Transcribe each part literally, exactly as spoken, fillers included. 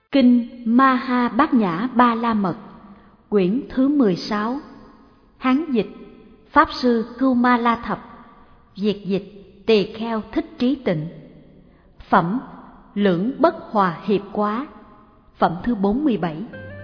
Kinh Ma-ha Bát Nhã Ba La Mật, quyển thứ mười sáu. Hán dịch Pháp sư Cưu Ma La Thập, việt dịch Tỳ Kheo Thích Trí Tịnh. Phẩm Lưỡng Bất Hòa Hiệp Quá. Phẩm thứ bốn mươi bảy.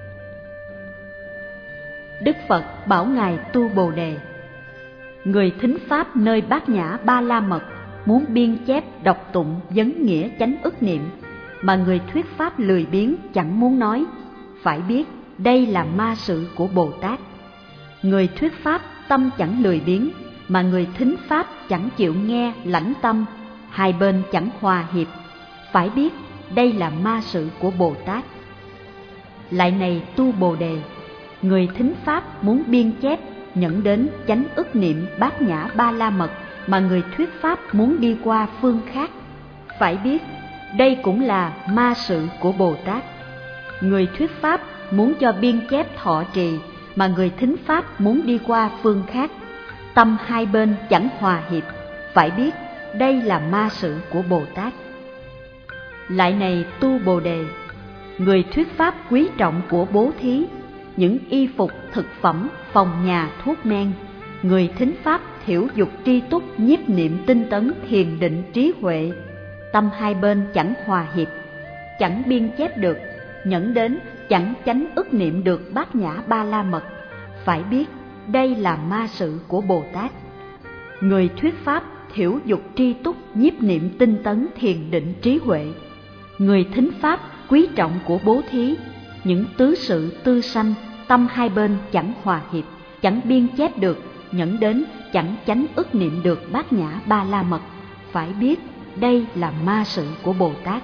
Đức Phật bảo ngài Tu Bồ Đề: người thính pháp nơi Bát Nhã Ba La Mật muốn biên chép đọc tụng vấn nghĩa chánh ức niệm, mà người thuyết pháp lười biếng chẳng muốn nói, phải biết đây là ma sự của Bồ Tát. Người thuyết pháp tâm chẳng lười biếng, mà người thính pháp chẳng chịu nghe lãnh tâm, hai bên chẳng hòa hiệp, phải biết đây là ma sự của Bồ Tát. Lại này Tu Bồ Đề, người thính pháp muốn biên chép nhẫn đến chánh ức niệm Bát Nhã Ba La Mật, mà người thuyết pháp muốn đi qua phương khác, phải biết đây cũng là ma sự của Bồ Tát. Người thuyết pháp muốn cho biên chép thọ trì, mà người thính pháp muốn đi qua phương khác, tâm hai bên chẳng hòa hiệp, phải biết đây là ma sự của Bồ Tát. Lại này Tu Bồ Đề, người thuyết pháp quý trọng của bố thí, những y phục, thực phẩm, phòng nhà, thuốc men, người thính pháp thiểu dục tri túc, nhiếp niệm tinh tấn, thiền định, trí huệ, tâm hai bên chẳng hòa hiệp, chẳng biên chép được, nhẫn đến chẳng chánh ức niệm được Bát Nhã Ba La Mật, phải biết đây là ma sự của Bồ Tát. Người thuyết pháp thiểu dục tri túc, nhiếp niệm tinh tấn, thiền định, trí huệ, người thính pháp quý trọng của bố thí, những tứ sự tư sanh, tâm hai bên chẳng hòa hiệp, chẳng biên chép được, nhẫn đến chẳng chánh ức niệm được Bát Nhã Ba La Mật, phải biết đây là ma sự của Bồ Tát.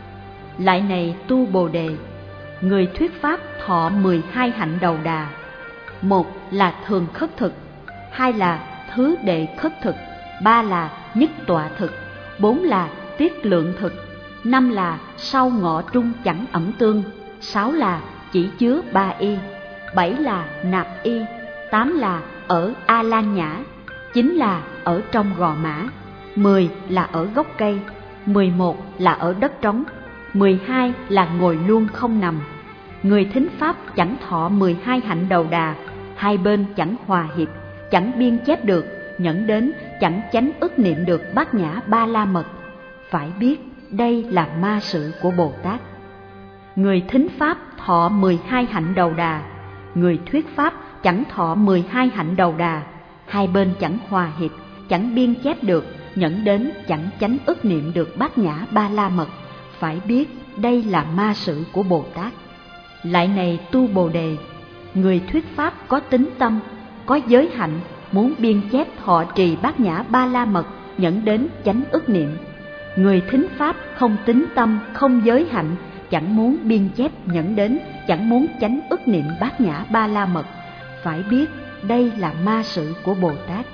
Lại này Tu Bồ Đề, người thuyết pháp thọ mười hai hạnh đầu đà: một là thường khất thực, hai là thứ đệ khất thực, ba là nhất tọa thực, bốn là tiết lượng thực, năm là sau ngọ trung chẳng ẩm tương, sáu là chỉ chứa ba y, bảy là nạp y, tám là ở A Lan Nhã, chín là ở trong gò mã, mười là ở gốc cây, mười một là ở đất trống, mười hai là ngồi luôn không nằm. Người thính pháp chẳng thọ mười hai hạnh đầu đà, hai bên chẳng hòa hiệp, chẳng biên chép được, nhẫn đến chẳng chánh ức niệm được Bát Nhã Ba La Mật, phải biết đây là ma sự của Bồ Tát. Người thính pháp thọ mười hai hạnh đầu đà, người thuyết pháp chẳng thọ mười hai hạnh đầu đà, hai bên chẳng hòa hiệp, chẳng biên chép được, nhẫn đến chẳng chánh ức niệm được Bát Nhã Ba La Mật, phải biết đây là ma sự của Bồ Tát. Lại này Tu Bồ Đề, người thuyết pháp có tín tâm, có giới hạnh, muốn biên chép thọ trì Bát Nhã Ba La Mật, nhẫn đến chánh ức niệm. Người thính pháp không tín tâm, không giới hạnh, chẳng muốn biên chép, nhẫn đến chẳng muốn chánh ức niệm Bát Nhã Ba La Mật, phải biết đây là ma sự của Bồ Tát.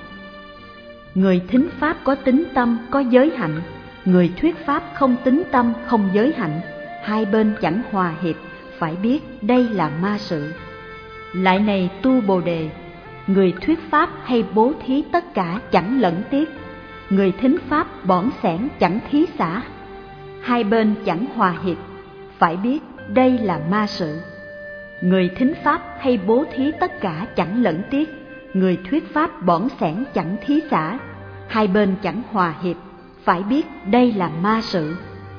Người thính pháp có tín tâm, có giới hạnh, người thuyết pháp không tín tâm, không giới hạnh, hai bên chẳng hòa hiệp, phải biết đây là ma sự. Lại này Tu Bồ Đề, người thuyết pháp hay bố thí tất cả chẳng lẫn tiếc, người thính pháp bỏn sẻn chẳng thí xả, hai bên chẳng hòa hiệp, phải biết đây là ma sự. Người thính pháp hay bố thí tất cả chẳng lẫn tiếc, người thuyết pháp bỏn sẻn chẳng thí xả, hai bên chẳng hòa hiệp, phải biết đây là ma sự.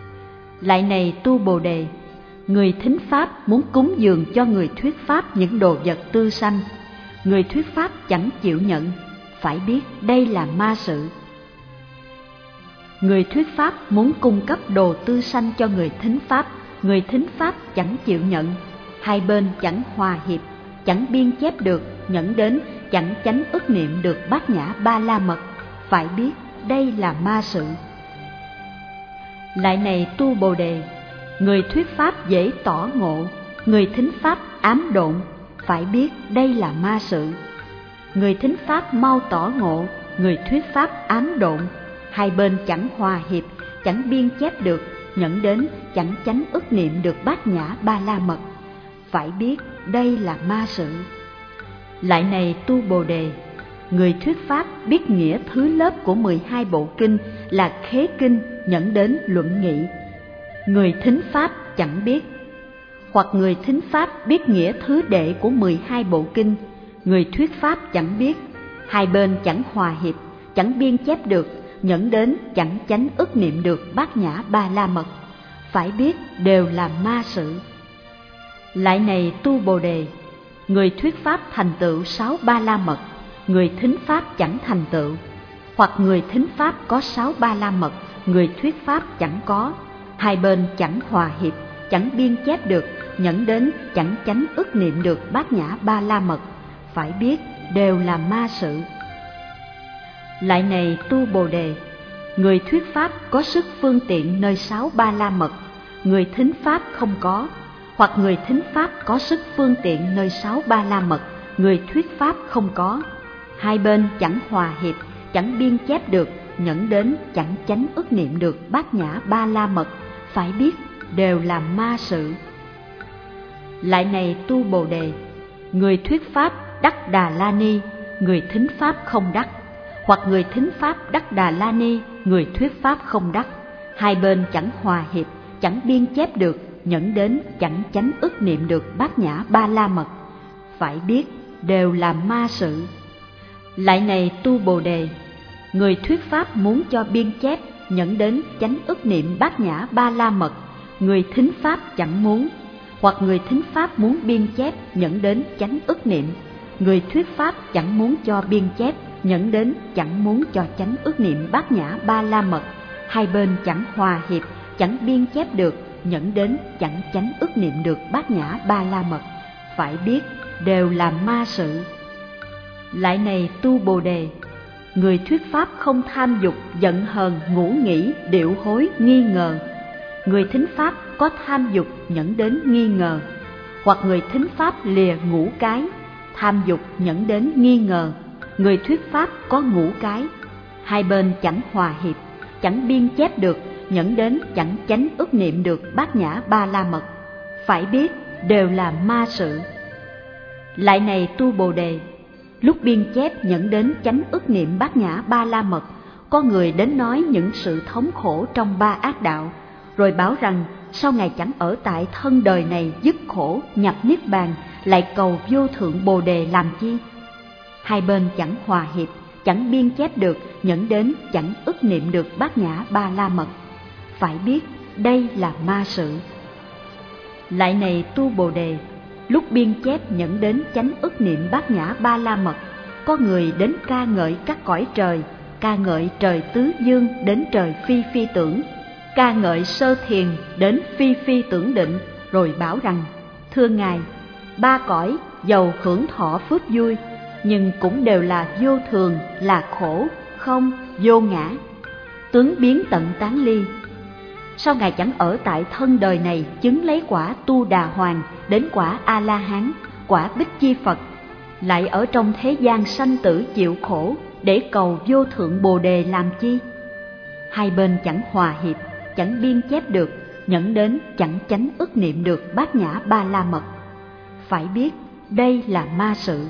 Lại này Tu Bồ Đề, người thính pháp muốn cúng dường cho người thuyết pháp những đồ vật tư sanh, người thuyết pháp chẳng chịu nhận, phải biết đây là ma sự. Người thuyết pháp muốn cung cấp đồ tư sanh cho người thính pháp, người thính pháp chẳng chịu nhận, hai bên chẳng hòa hiệp, chẳng biên chép được, nhẫn đến chẳng chánh ức niệm được Bát Nhã Ba La Mật, phải biết đây là ma sự. Lại này Tu Bồ Đề, người thuyết pháp dễ tỏ ngộ, người thính pháp ám độn, phải biết đây là ma sự. Người thính pháp mau tỏ ngộ, người thuyết pháp ám độn, hai bên chẳng hòa hiệp, chẳng biên chép được, nhẫn đến chẳng chánh ức niệm được Bát Nhã Ba La Mật, phải biết đây là ma sự. Lại này Tu Bồ Đề, người thuyết pháp biết nghĩa thứ lớp của mười hai bộ kinh là khế kinh, nhẫn đến luận nghị, người thính pháp chẳng biết, Hoặc người thính pháp biết nghĩa thứ đệ của mười hai bộ kinh, người thuyết pháp chẳng biết, hai bên chẳng hòa hiệp, chẳng biên chép được, nhẫn đến chẳng chánh ức niệm được bát nhã ba la mật, phải biết đều là ma sự. Lại này tu Bồ Đề, người thuyết pháp thành tựu sáu ba la mật, người thính pháp chẳng thành tựu. Hoặc người thính pháp có sáu ba la mật, người thuyết pháp chẳng có, hai bên chẳng hòa hiệp, chẳng biên chép được, nhẫn đến chẳng chánh ức niệm được bát nhã ba la mật, phải biết đều là ma sự. Lại này tu Bồ Đề, người thuyết pháp có sức phương tiện nơi sáu ba la mật, người thính pháp không có. Hoặc người thính pháp có sức phương tiện nơi sáu ba la mật, người thuyết pháp không có, hai bên chẳng hòa hiệp, chẳng biên chép được, nhẫn đến chẳng chánh ức niệm được bát nhã ba la mật, phải biết đều là ma sự. Lại này tu Bồ Đề, người thuyết pháp đắc Đà La Ni, người thính pháp không đắc. Hoặc người thính pháp đắc Đà La Ni, người thuyết pháp không đắc, hai bên chẳng hòa hiệp, chẳng biên chép được, nhẫn đến chẳng chánh ức niệm được bát nhã ba la mật, phải biết đều là ma sự. Lại này tu Bồ Đề, người thuyết pháp muốn cho biên chép, nhẫn đến chánh ức niệm bát nhã ba la mật, người thính pháp chẳng muốn. Hoặc người thính pháp muốn biên chép, nhẫn đến chánh ức niệm, người thuyết pháp chẳng muốn cho biên chép, nhẫn đến chẳng muốn cho chánh ức niệm bát nhã ba la mật, hai bên chẳng hòa hiệp, chẳng biên chép được, nhẫn đến chẳng chánh ức niệm được bát nhã ba la mật, phải biết đều là ma sự. Lại này tu Bồ Đề, người thuyết pháp không tham dục, giận hờn, ngũ nghĩ, điệu hối, nghi ngờ, người thính pháp có tham dục, nhẫn đến nghi ngờ. Hoặc người thính pháp lìa ngũ cái, tham dục, nhẫn đến nghi ngờ, người thuyết pháp có ngũ cái, hai bên chẳng hòa hiệp, chẳng biên chép được, nhẫn đến chẳng chánh ức niệm được bát nhã ba la mật, phải biết đều là ma sự. Lại này tu Bồ Đề, lúc biên chép nhẫn đến chánh ức niệm bát nhã ba la mật, có người đến nói những sự thống khổ trong ba ác đạo, rồi bảo rằng sau Ngài chẳng ở tại thân đời này dứt khổ nhập niết bàn, lại cầu vô thượng Bồ Đề làm chi? Hai bên chẳng hòa hiệp, chẳng biên chép được, nhẫn đến chẳng ức niệm được bát nhã ba la mật, phải biết đây là ma sự. Lại này tu Bồ Đề, lúc biên chép nhẫn đến chánh ức niệm bát nhã ba la mật, có người đến ca ngợi các cõi trời, ca ngợi trời tứ dương đến trời phi phi tưởng, ca ngợi sơ thiền đến phi phi tưởng định, rồi bảo rằng: thưa Ngài, ba cõi dầu hưởng thọ phước vui, nhưng cũng đều là vô thường, là khổ, không, vô ngã, tướng biến tận tán ly. Sao Ngài chẳng ở tại thân đời này chứng lấy quả Tu Đà Hoàng đến quả A-la-hán, quả Bích Chi Phật, lại ở trong thế gian sanh tử chịu khổ để cầu vô thượng Bồ Đề làm chi? Hai bên chẳng hòa hiệp, chẳng biên chép được, nhẫn đến chẳng chánh ức niệm được bát nhã ba la mật, phải biết đây là ma sự.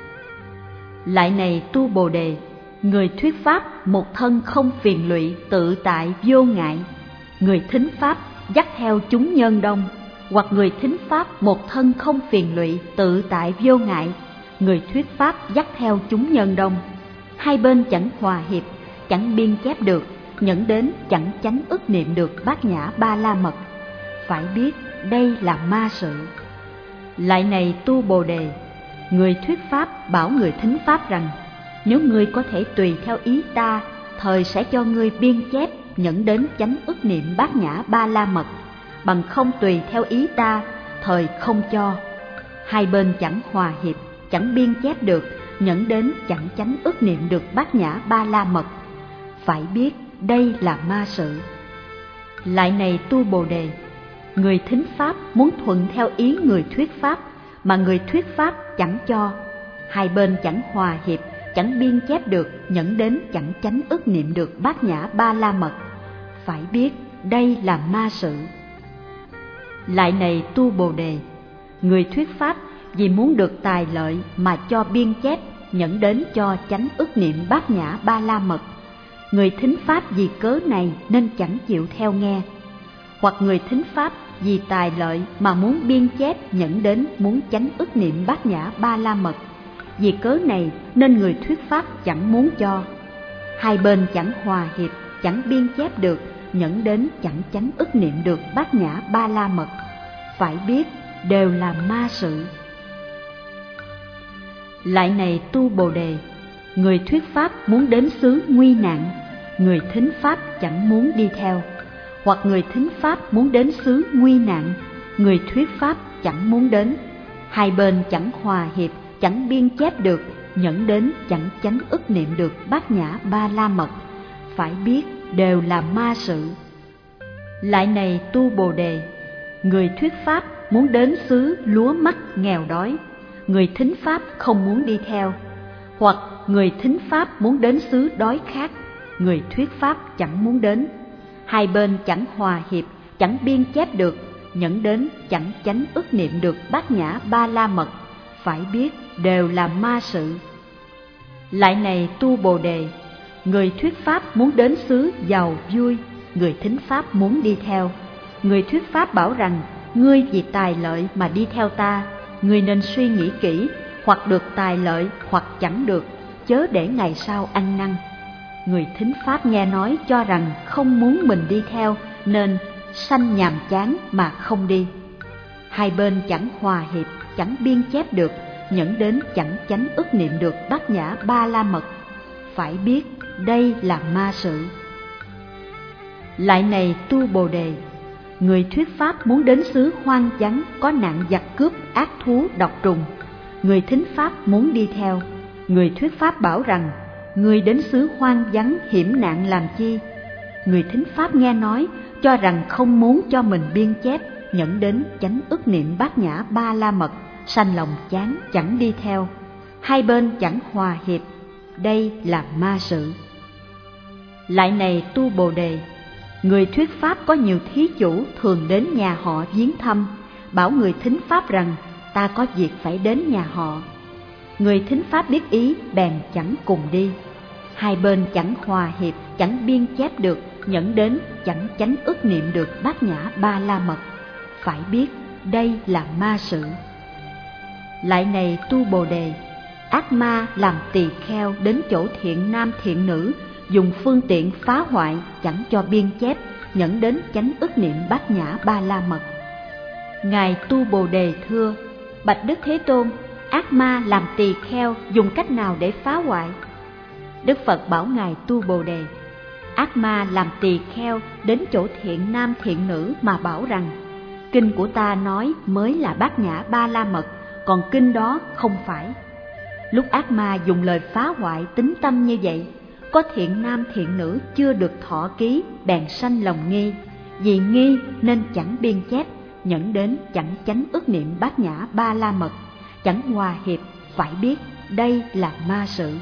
Lại này tu Bồ Đề, người thuyết pháp một thân không phiền lụy, tự tại vô ngại, người thính pháp dắt theo chúng nhân đông. Hoặc người thính pháp một thân không phiền lụy, tự tại vô ngại, người thuyết pháp dắt theo chúng nhân đông, hai bên chẳng hòa hiệp, chẳng biên chép được, nhẫn đến chẳng chánh ức niệm được bát nhã ba la mật, phải biết đây là ma sự. Lại này tu Bồ Đề, người thuyết pháp bảo người thính pháp rằng: nếu ngươi có thể tùy theo ý ta, thời sẽ cho ngươi biên chép, nhẫn đến chánh ức niệm bát nhã ba la mật, bằng không tùy theo ý ta, thời không cho. Hai bên chẳng hòa hiệp, chẳng biên chép được, nhẫn đến chẳng chánh ức niệm được bát nhã ba la mật, phải biết đây là ma sự. Lại này tu Bồ Đề, người thính pháp muốn thuận theo ý người thuyết pháp, mà người thuyết pháp chẳng cho, hai bên chẳng hòa hiệp, chẳng biên chép được, nhẫn đến chẳng chánh ức niệm được bát nhã ba la mật, phải biết đây là ma sự. Lại này tu Bồ Đề, người thuyết pháp vì muốn được tài lợi mà cho biên chép, nhẫn đến cho chánh ức niệm bát nhã ba la mật, người thính pháp vì cớ này nên chẳng chịu theo nghe. Hoặc người thính pháp vì tài lợi mà muốn biên chép nhẫn đến muốn chánh ức niệm bát nhã ba la mật. Vì cớ này nên người thuyết pháp chẳng muốn cho. Hai bên chẳng hòa hiệp, chẳng biên chép được, nhẫn đến chẳng chánh ức niệm được bát nhã ba la mật. Phải biết đều là ma sự. Lại này tu Bồ Đề, người thuyết pháp muốn đến xứ nguy nạn, người thính pháp chẳng muốn đi theo. Hoặc người thính pháp muốn đến xứ nguy nạn, người thuyết pháp chẳng muốn đến. Hai bên chẳng hòa hiệp, chẳng biên chép được, nhẫn đến chẳng chánh ức niệm được bát nhã ba la mật. Phải biết đều là ma sự. Lại này tu Bồ Đề, người thuyết pháp muốn đến xứ lúa mắc nghèo đói, người thính pháp không muốn đi theo. Hoặc người thính pháp muốn đến xứ đói khát, người thuyết pháp chẳng muốn đến. Hai bên chẳng hòa hiệp, chẳng biên chép được, nhẫn đến chẳng chánh ức niệm được bát nhã ba la mật. Phải biết đều là ma sự. Lại này tu Bồ Đề, người thuyết pháp muốn đến xứ giàu vui, người thính pháp muốn đi theo. Người thuyết pháp bảo rằng, ngươi vì tài lợi mà đi theo ta, ngươi nên suy nghĩ kỹ, hoặc được tài lợi hoặc chẳng được, chớ để ngày sau ăn năn. Người thính pháp nghe nói cho rằng không muốn mình đi theo, nên sanh nhàm chán mà không đi. Hai bên chẳng hòa hiệp, chẳng biên chép được, nhẫn đến chẳng chánh ức niệm được bát nhã ba la mật. Phải biết đây là ma sự. Lại này tu Bồ Đề, người thuyết pháp muốn đến xứ hoang vắng có nạn giặc cướp, ác thú, độc trùng, người thính pháp muốn đi theo. Người thuyết pháp bảo rằng, người đến xứ hoang vắng hiểm nạn làm chi? Người thính pháp nghe nói cho rằng không muốn cho mình biên chép, nhẫn đến chánh ức niệm bát nhã ba la mật, sanh lòng chán chẳng đi theo. Hai bên chẳng hòa hiệp, đây là ma sự. Lại này tu Bồ Đề, người thuyết pháp có nhiều thí chủ thường đến nhà họ viếng thăm, bảo người thính pháp rằng ta có việc phải đến nhà họ. Người thính pháp biết ý bèn chẳng cùng đi. Hai bên chẳng hòa hiệp, chẳng biên chép được, nhẫn đến chẳng chánh ức niệm được bát nhã ba la mật. Phải biết đây là ma sự. Lại này tu Bồ Đề, ác ma làm tỳ kheo đến chỗ thiện nam thiện nữ, dùng phương tiện phá hoại, chẳng cho biên chép, nhẫn đến chánh ức niệm bát nhã ba la mật. Ngài tu Bồ Đề thưa, bạch Đức Thế Tôn, ác ma làm tỳ kheo dùng cách nào để phá hoại? Đức Phật bảo ngài tu Bồ Đề, ác ma làm tỳ kheo đến chỗ thiện nam thiện nữ mà bảo rằng, kinh của ta nói mới là bát nhã ba la mật, còn kinh đó không phải. Lúc ác ma dùng lời phá hoại tín tâm như vậy, có thiện nam thiện nữ chưa được thọ ký bèn sanh lòng nghi, vì nghi nên chẳng biên chép, nhẫn đến chẳng chánh ức niệm bát nhã ba la mật, chẳng hòa hiệp. Phải biết đây là ma sự.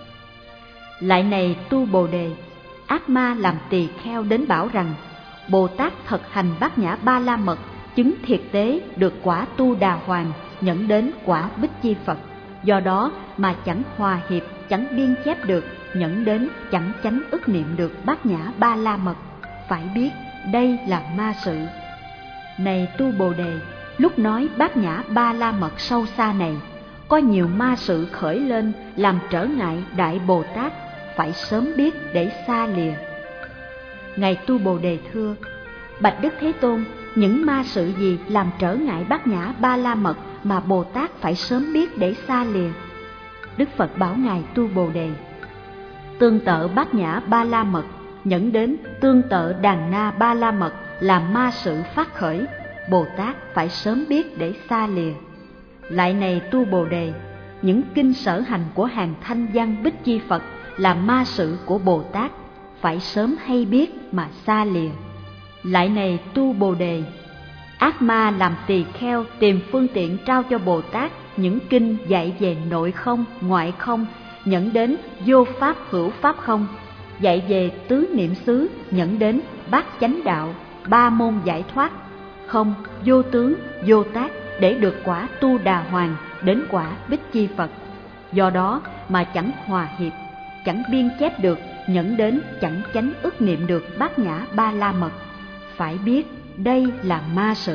Lại này tu Bồ Đề, ác ma làm tỳ kheo đến bảo rằng, Bồ Tát thực hành bát nhã ba la mật, chứng thiệt tế được quả tu đà hoàng, nhẫn đến quả bích chi Phật. Do đó mà chẳng hòa hiệp, chẳng biên chép được, nhẫn đến chẳng chánh ức niệm được bát nhã ba la mật. Phải biết đây là ma sự. Này tu Bồ Đề, lúc nói bát nhã ba la mật sâu xa này, có nhiều ma sự khởi lên làm trở ngại Đại Bồ Tát, phải sớm biết để xa lìa. Ngài tu Bồ Đề thưa, bạch Đức Thế Tôn, những ma sự gì làm trở ngại bát nhã ba la mật mà Bồ Tát phải sớm biết để xa lìa? Đức Phật bảo ngài tu Bồ Đề, tương tự bát nhã ba la mật, nhẫn đến tương tự đàn na ba la mật là ma sự phát khởi, Bồ Tát phải sớm biết để xa lìa. Lại này tu Bồ Đề, những kinh sở hành của hàng thanh văn bích chi Phật là ma sự của Bồ Tát, phải sớm hay biết mà xa lìa. Lại này tu Bồ Đề, ác ma làm tỳ kheo tìm phương tiện trao cho Bồ Tát những kinh dạy về nội không, ngoại không, nhẫn đến vô pháp hữu pháp không, dạy về tứ niệm xứ, nhẫn đến bát chánh đạo, ba môn giải thoát, không, vô tướng, vô tác, để được quả tu đà hoàng, đến quả bích chi Phật. Do đó mà chẳng hòa hiệp, chẳng biên chép được, nhẫn đến chẳng chánh ức niệm được bát nhã ba la mật. Phải biết đây là ma sự.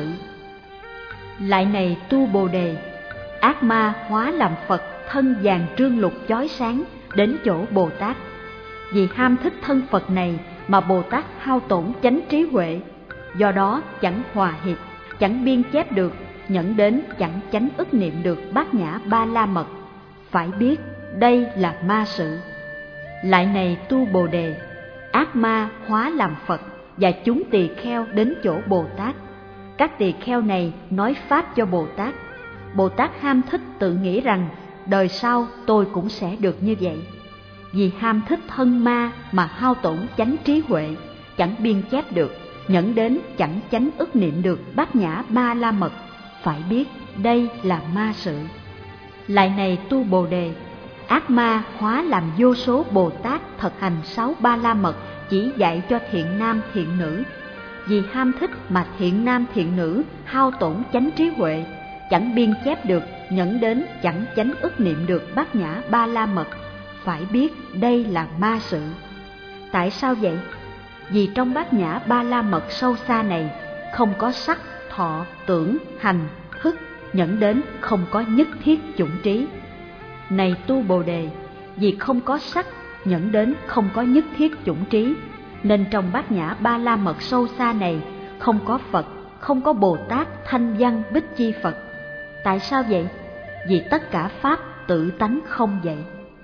Lại này tu Bồ Đề, ác ma hóa làm Phật thân vàng trương lục chói sáng đến chỗ Bồ Tát. Vì ham thích thân Phật này mà Bồ Tát hao tổn chánh trí huệ, do đó chẳng hòa hiệp, chẳng biên chép được, nhẫn đến chẳng chánh ức niệm được bát nhã ba la mật. Phải biết đây là ma sự. Lại này tu Bồ Đề, ác ma hóa làm Phật và chúng tỳ kheo đến chỗ Bồ Tát. Các tỳ kheo này nói pháp cho Bồ Tát. Bồ Tát ham thích tự nghĩ rằng đời sau tôi cũng sẽ được như vậy. Vì ham thích thân ma mà hao tổn chánh trí huệ, chẳng biên chép được, nhẫn đến chẳng chánh ức niệm được bát nhã ba la mật. Phải biết đây là ma sự. Lại này tu Bồ Đề, ác ma hóa làm vô số Bồ Tát thực hành sáu ba la mật chỉ dạy cho thiện nam thiện nữ. Vì ham thích mà thiện nam thiện nữ hao tổn chánh trí huệ, chẳng biên chép được, nhẫn đến chẳng chánh ức niệm được bát nhã ba la mật. Phải biết đây là ma sự. Tại sao vậy? Vì trong bát nhã ba la mật sâu xa này không có sắc, thọ, tưởng, hành, thức, nhẫn đến không có nhất thiết chủng trí. Này tu Bồ Đề, vì không có sắc, nhẫn đến không có nhất thiết chủng trí, nên trong bát nhã ba la mật sâu xa này không có Phật, không có Bồ Tát thanh văn bích chi Phật. Tại sao vậy? Vì tất cả pháp tự tánh không vậy.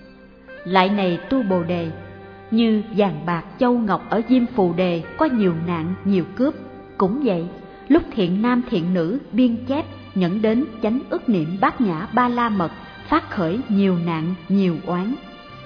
Lại này tu Bồ Đề, như vàng bạc châu ngọc ở Diêm Phù Đề có nhiều nạn nhiều cướp, cũng vậy, lúc thiện nam thiện nữ biên chép, nhẫn đến chánh ức niệm bát nhã ba la mật, phát khởi nhiều nạn nhiều oán.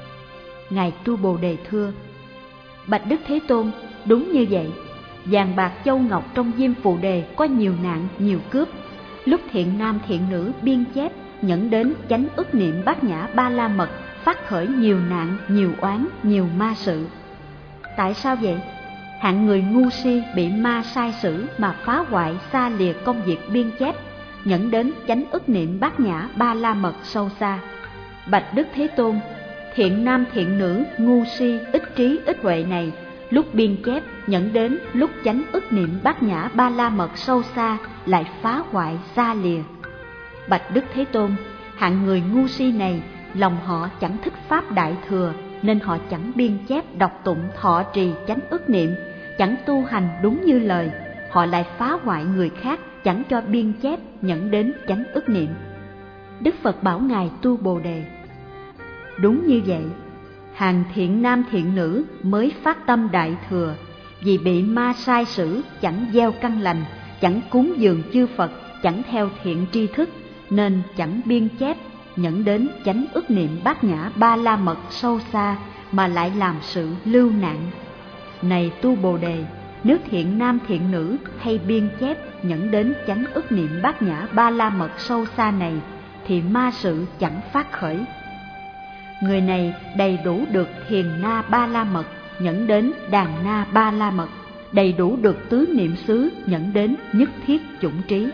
Ngài tu Bồ Đề thưa: Bạch Đức Thế Tôn, đúng như vậy, vàng bạc châu ngọc trong Diêm Phù Đề có nhiều nạn nhiều cướp, lúc thiện nam thiện nữ biên chép, nhẫn đến chánh ức niệm bát nhã ba la mật, phát khởi nhiều nạn nhiều oán nhiều ma sự. Tại sao vậy? Hạng người ngu si bị ma sai sử mà phá hoại xa lìa công việc biên chép, nhẫn đến chánh ức niệm bát nhã ba la mật sâu xa. Bạch Đức Thế Tôn, thiện nam thiện nữ ngu si ích trí ích huệ này, lúc biên chép, nhẫn đến lúc chánh ức niệm bát nhã ba la mật sâu xa lại phá hoại xa lìa. Bạch Đức Thế Tôn, hạng người ngu si này lòng họ chẳng thích pháp đại thừa, nên họ chẳng biên chép đọc tụng thọ trì chánh ức niệm, chẳng tu hành đúng như lời, họ lại phá hoại người khác, chẳng cho biên chép nhẫn đến chánh ức niệm. Đức Phật bảo ngài tu Bồ Đề: Đúng như vậy, hàng thiện nam thiện nữ mới phát tâm đại thừa, vì bị ma sai sử, chẳng gieo căn lành, chẳng cúng dường chư Phật, chẳng theo thiện tri thức, nên chẳng biên chép nhẫn đến chánh ức niệm bát nhã ba la mật sâu xa, mà lại làm sự lưu nạn. Này tu Bồ Đề, nếu thiện nam thiện nữ hay biên chép nhẫn đến chánh ức niệm bát nhã ba la mật sâu xa này, thì ma sự chẳng phát khởi. Người này đầy đủ được thiền na ba la mật, nhẫn đến đàn na ba la mật, đầy đủ được tứ niệm xứ, nhẫn đến nhất thiết chủng trí.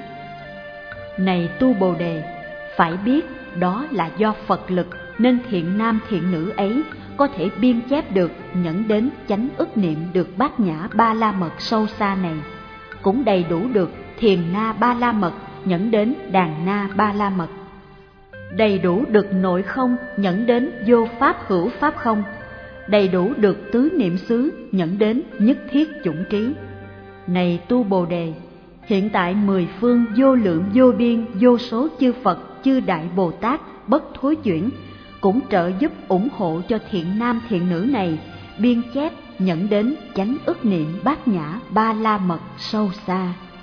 Này tu Bồ Đề, phải biết đó là do Phật lực, nên thiện nam thiện nữ ấy có thể biên chép được, nhẫn đến chánh ức niệm được bát nhã ba la mật sâu xa này, cũng đầy đủ được thiền na ba la mật, nhẫn đến đàn na ba la mật, đầy đủ được nội không, nhẫn đến vô pháp hữu pháp không, đầy đủ được tứ niệm xứ, nhẫn đến nhất thiết chủng trí. Này tu Bồ Đề, hiện tại mười phương vô lượng vô biên vô số chư Phật, chư Đại Bồ Tát bất thối chuyển cũng trợ giúp ủng hộ cho thiện nam thiện nữ này biên chép, nhẫn đến chánh ức niệm bát nhã ba la mật sâu xa.